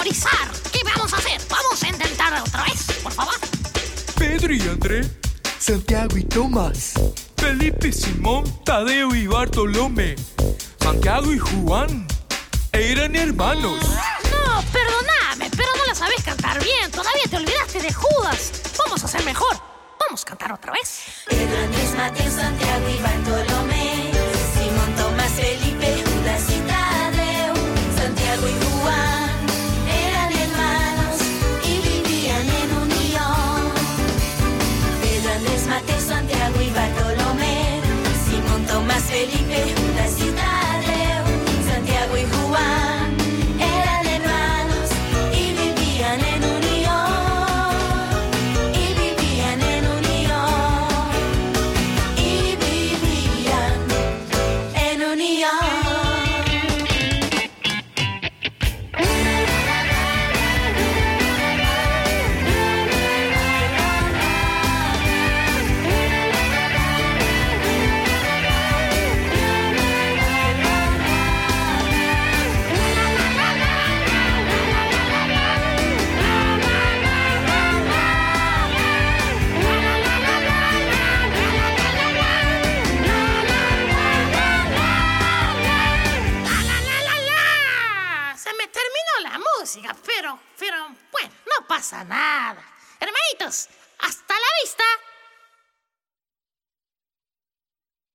memorizar. ¿Qué vamos a hacer? Vamos a intentar otra vez, por favor. Pedro y André, Santiago y Tomás, Felipe, Simón, Tadeo y Bartolomé, Santiago y Juan eran hermanos. No, perdóname, pero no la sabes cantar bien. Todavía te olvidaste de Judas. Vamos a hacer mejor. Vamos a cantar otra vez. Pedro, Andrés, Mateo, Santiago y Bartolomé, Simón, Tomás, Felipe, Judas y Tadeo, Santiago y Juan eran hermanos y vivían en unión. Pedro, Andrés, Mateo, Santiago y Bartolomé, Simón, Tomás, Felipe, Judas y Tadeo, Santiago y Juan eran hermanos y vivían en unión. Pero, bueno, no pasa nada. Hermanitos, hasta la vista.